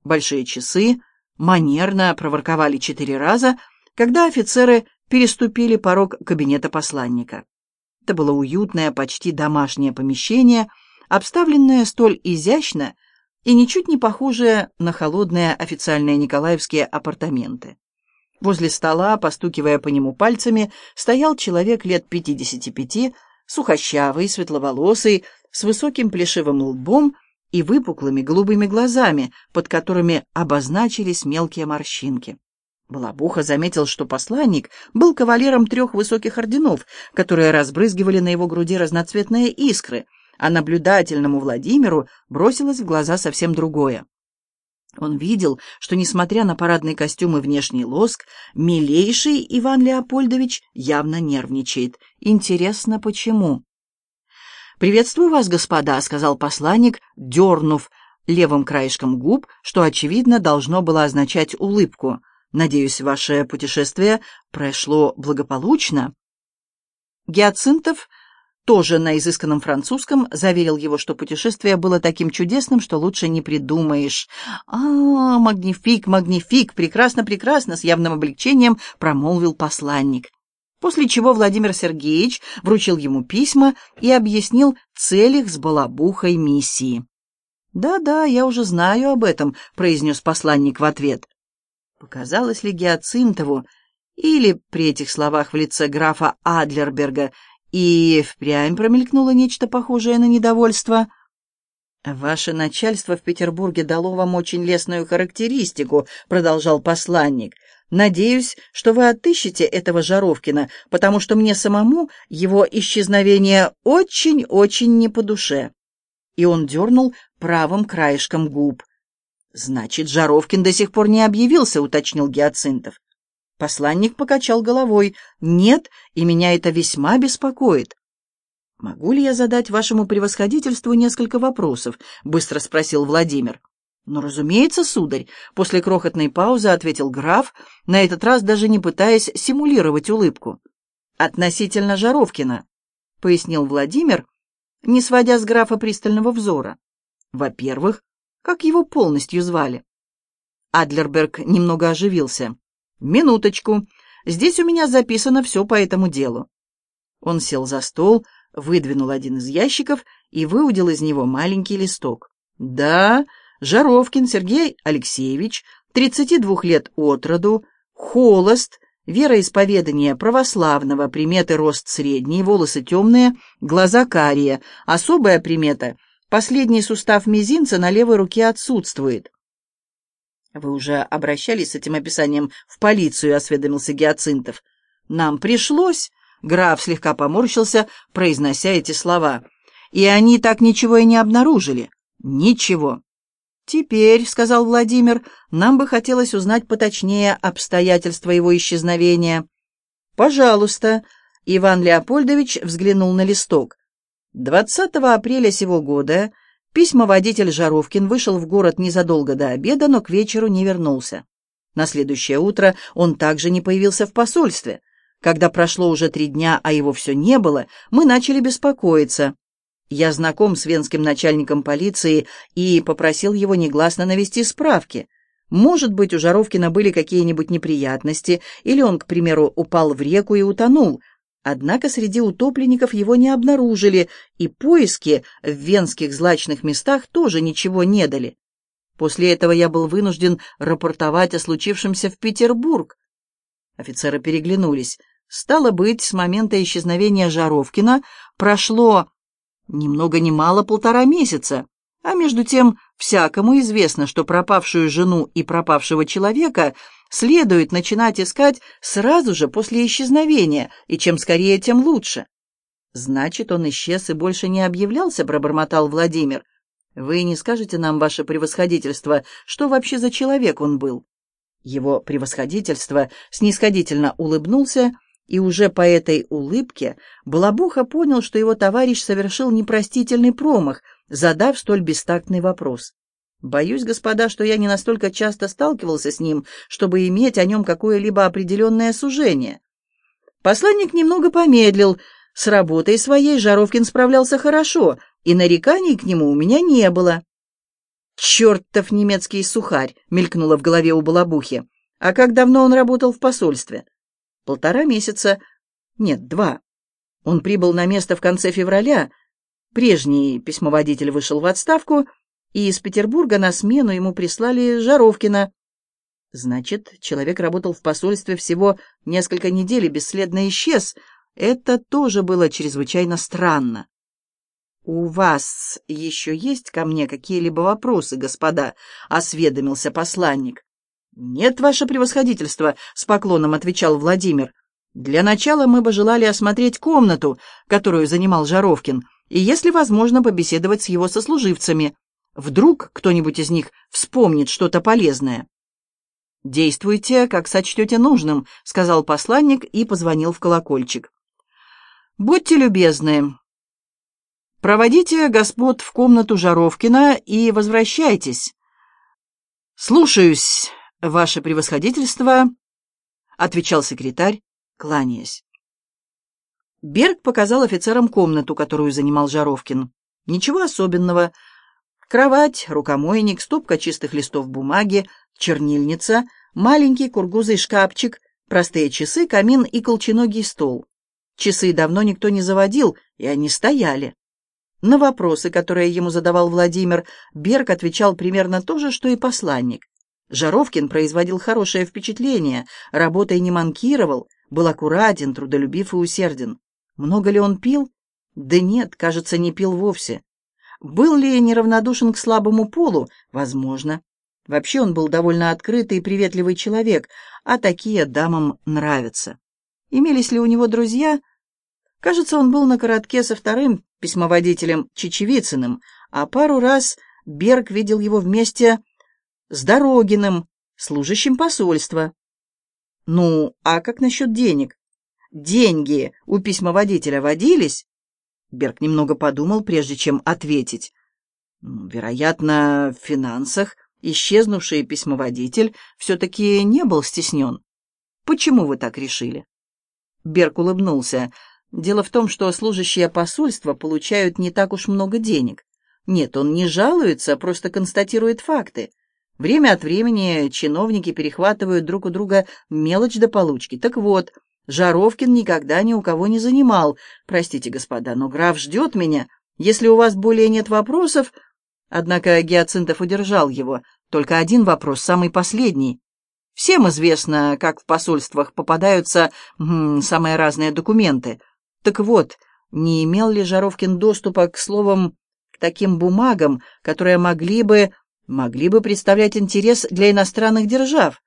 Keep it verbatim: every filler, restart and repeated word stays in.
Большие часы манерно проворковали четыре раза, когда офицеры переступили порог кабинета посланника. Это было уютное, почти домашнее помещение, обставленное столь изящно и ничуть не похожее на холодные официальные николаевские апартаменты. Возле стола, постукивая по нему пальцами, стоял человек лет пятидесяти пяти, сухощавый, светловолосый, с высоким плешивым лбом и выпуклыми голубыми глазами, под которыми обозначились мелкие морщинки. Балабуха заметил, что посланник был кавалером трех высоких орденов, которые разбрызгивали на его груди разноцветные искры, а наблюдательному Владимиру бросилось в глаза совсем другое. Он видел, что, несмотря на парадный костюм и внешний лоск, милейший Иван Леопольдович явно нервничает. Интересно, почему? «Приветствую вас, господа», — сказал посланник, дернув левым краешком губ, что, очевидно, должно было означать улыбку. «Надеюсь, ваше путешествие прошло благополучно?» Гиацинтов тоже на изысканном французском заверил его, что путешествие было таким чудесным, что лучше не придумаешь. «А, магнифик, магнифик, прекрасно, прекрасно», — с явным облегчением промолвил посланник. После чего Владимир Сергеевич вручил ему письма и объяснил цель их с Балабухой миссии. «Да-да, я уже знаю об этом», — произнес посланник в ответ. Показалось ли Гиацинтову, или при этих словах в лице графа Адлерберга и впрямь промелькнуло нечто похожее на недовольство? «Ваше начальство в Петербурге дало вам очень лестную характеристику», — продолжал посланник. «Надеюсь, что вы отыщете этого Жаровкина, потому что мне самому его исчезновение очень-очень не по душе». И он дернул правым краешком губ. «Значит, Жаровкин до сих пор не объявился», — уточнил Гиацинтов. Посланник покачал головой. «Нет, и меня это весьма беспокоит». «Могу ли я задать вашему превосходительству несколько вопросов?» — быстро спросил Владимир. «Ну, разумеется, сударь», — после крохотной паузы ответил граф, на этот раз даже не пытаясь симулировать улыбку. «Относительно Жаровкина», — пояснил Владимир, не сводя с графа пристального взора. «Во-первых, как его полностью звали?» Адлерберг немного оживился. «Минуточку. Здесь у меня записано все по этому делу». Он сел за стол, выдвинул один из ящиков и выудил из него маленький листок. «Да, Жаровкин Сергей Алексеевич, тридцати двух лет от роду, холост, вероисповедание православного, приметы рост средний, волосы темные, глаза карие, особая примета — последний сустав мизинца на левой руке отсутствует». «Вы уже обращались с этим описанием в полицию?» — осведомился Гиацинтов. «Нам пришлось», — граф слегка поморщился, произнося эти слова. «И они так ничего и не обнаружили». «Ничего». «Теперь», — сказал Владимир, — «нам бы хотелось узнать поточнее обстоятельства его исчезновения». «Пожалуйста», — Иван Леопольдович взглянул на листок. двадцатого апреля сего года письмоводитель Жаровкин вышел в город незадолго до обеда, но к вечеру не вернулся. На следующее утро он также не появился в посольстве. Когда прошло уже три дня, а его все не было, мы начали беспокоиться. Я знаком с венским начальником полиции и попросил его негласно навести справки. Может быть, у Жаровкина были какие-нибудь неприятности, или он, к примеру, упал в реку и утонул. Однако среди утопленников его не обнаружили, и поиски в венских злачных местах тоже ничего не дали. После этого я был вынужден рапортовать о случившемся в Петербург. Офицеры переглянулись. Стало быть, с момента исчезновения Жаровкина прошло ни много ни мало полтора месяца, а между тем всякому известно, что пропавшую жену и пропавшего человека следует начинать искать сразу же после исчезновения, и чем скорее, тем лучше. «Значит, он исчез и больше не объявлялся», — пробормотал Владимир. «Вы не скажете нам, ваше превосходительство, что вообще за человек он был?» Его превосходительство снисходительно улыбнулся, и уже по этой улыбке Балабуха понял, что его товарищ совершил непростительный промах, задав столь бестактный вопрос. «Боюсь, господа, что я не настолько часто сталкивался с ним, чтобы иметь о нем какое-либо определенное сужение». Посланник немного помедлил. С работой своей Жаровкин справлялся хорошо, и нареканий к нему у меня не было. «Чертов немецкий сухарь!» — мелькнуло в голове у Балабухи. «А как давно он работал в посольстве?» «Полтора месяца. Нет, два. Он прибыл на место в конце февраля. Прежний письмоводитель вышел в отставку, и из Петербурга на смену ему прислали Жаровкина. Значит, человек работал в посольстве всего несколько недель и бесследно исчез. Это тоже было чрезвычайно странно. «У вас еще есть ко мне какие-либо вопросы, господа?» — осведомился посланник. «Нет, ваше превосходительство», — с поклоном отвечал Владимир. «Для начала мы бы желали осмотреть комнату, которую занимал Жаровкин, и, если возможно, побеседовать с его сослуживцами. Вдруг кто-нибудь из них вспомнит что-то полезное». «Действуйте, как сочтете нужным», — сказал посланник и позвонил в колокольчик. «Будьте любезны, проводите господ в комнату Жаровкина и возвращайтесь». «Слушаюсь, ваше превосходительство», — отвечал секретарь, кланяясь. Берг показал офицерам комнату, которую занимал Жаровкин. Ничего особенного. Кровать, рукомойник, стопка чистых листов бумаги, чернильница, маленький кургузый шкафчик, простые часы, камин и колченогий стол. Часы давно никто не заводил, и они стояли. На вопросы, которые ему задавал Владимир, Берг отвечал примерно то же, что и посланник. Жаровкин производил хорошее впечатление, работой не манкировал, был аккуратен, трудолюбив и усерден. Много ли он пил? Да нет, кажется, не пил вовсе. Был ли неравнодушен к слабому полу? Возможно. Вообще он был довольно открытый и приветливый человек, а такие дамам нравятся. Имелись ли у него друзья? Кажется, он был на коротке со вторым письмоводителем Чечевицыным, а пару раз Берг видел его вместе с Дорогиным, служащим посольства. Ну, а как насчет денег? Деньги у письмоводителя водились? Берг немного подумал, прежде чем ответить. Вероятно, в финансах исчезнувший письмоводитель все-таки не был стеснен. Почему вы так решили? Берг улыбнулся. Дело в том, что служащие посольства получают не так уж много денег. Нет, он не жалуется, просто констатирует факты. Время от времени чиновники перехватывают друг у друга мелочь до получки. Так вот, Жаровкин никогда ни у кого не занимал. Простите, господа, но граф ждет меня. Если у вас более нет вопросов... Однако Гиацинтов удержал его. Только один вопрос, самый последний. Всем известно, как в посольствах попадаются м, самые разные документы. Так вот, не имел ли Жаровкин доступа к словам, к таким бумагам, которые могли бы, могли бы представлять интерес для иностранных держав?